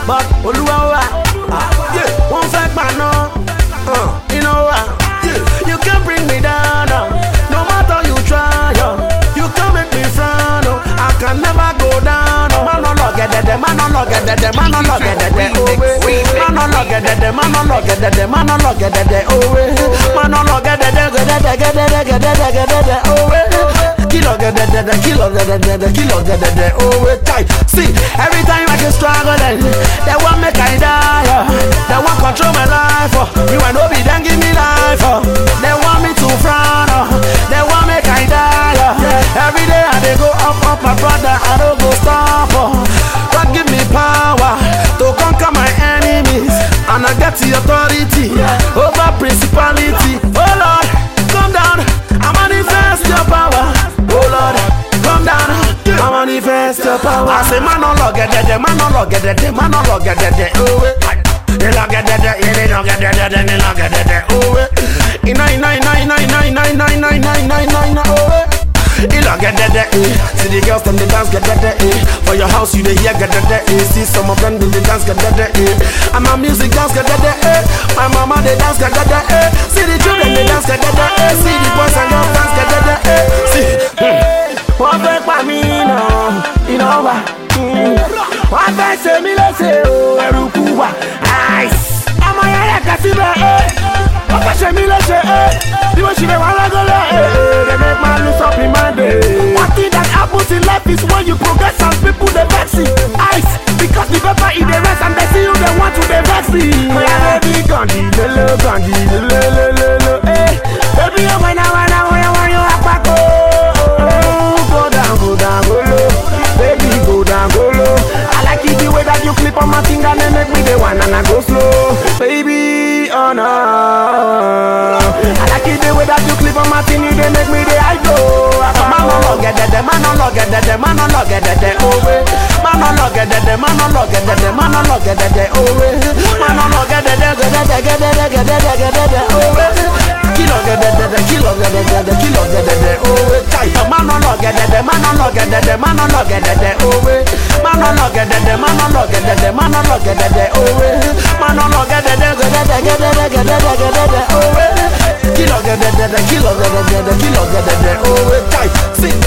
but Oluwa, one fact man no, you know what? You can't bring me down, no matter you try, you can't make me frown, I can never go down, man no look at that, man no look at that, man no look at that, man no look at that, man no look at that, man no look at that, man no look at that, see, every time I can struggle, they want make I die, they want control my life, you and Obi then give me life, they want me to frown, they want make I die, every day I they go up, my brother, I don't go stop, God give me power to conquer my enemies, and I get the authority over principality. Oh Lord, come down, I manifest your power. Oh Lord, come down, I manifest your power. I say man no log at that, man no log at that, man no log at that. Oh wait, they log at that, they log at that, they log at that. Oh wait, 99999999999. Oh wait. Ila get that see the girls them they dance get that for your house you they hear get that see some of them they dance get that and my music dance get that my mama they dance get that see the children they dance get that see the boys and girls dance get that see one back by me no you know what one back say me let's say oh erukuwa ice I'm a yaya kasibe one back say me let's say the way she dey wanna go they make man lose up in my day. One thing that happens in life is when you progress and people they vex it. Ice, because the paper in the rest and they see you they want to they vex it. Baby, Gandhi, lolo, baby, you wanna you apako. Go down, go low. Baby, go down, go low. I like it the way that you clip on my finger and make me the one and I go slow. Baby, oh no. I like it the way that you clip on my thing, you they make me the I go. Man no log at that, man no log at that, man no log at that, oh way. Man no log at that, man no log at that, man no log at that, oh way. Man no log at that, oh way. Kilo get that, kilo get that, kilo get that, oh way. Man no log at that, man no log at that, man no log at that, oh way. Man no log at that, man no log at that, man no log at that, oh way. Man no log at that, oh way. Kilo get that, kilo get that, kilo get that, oh way. See.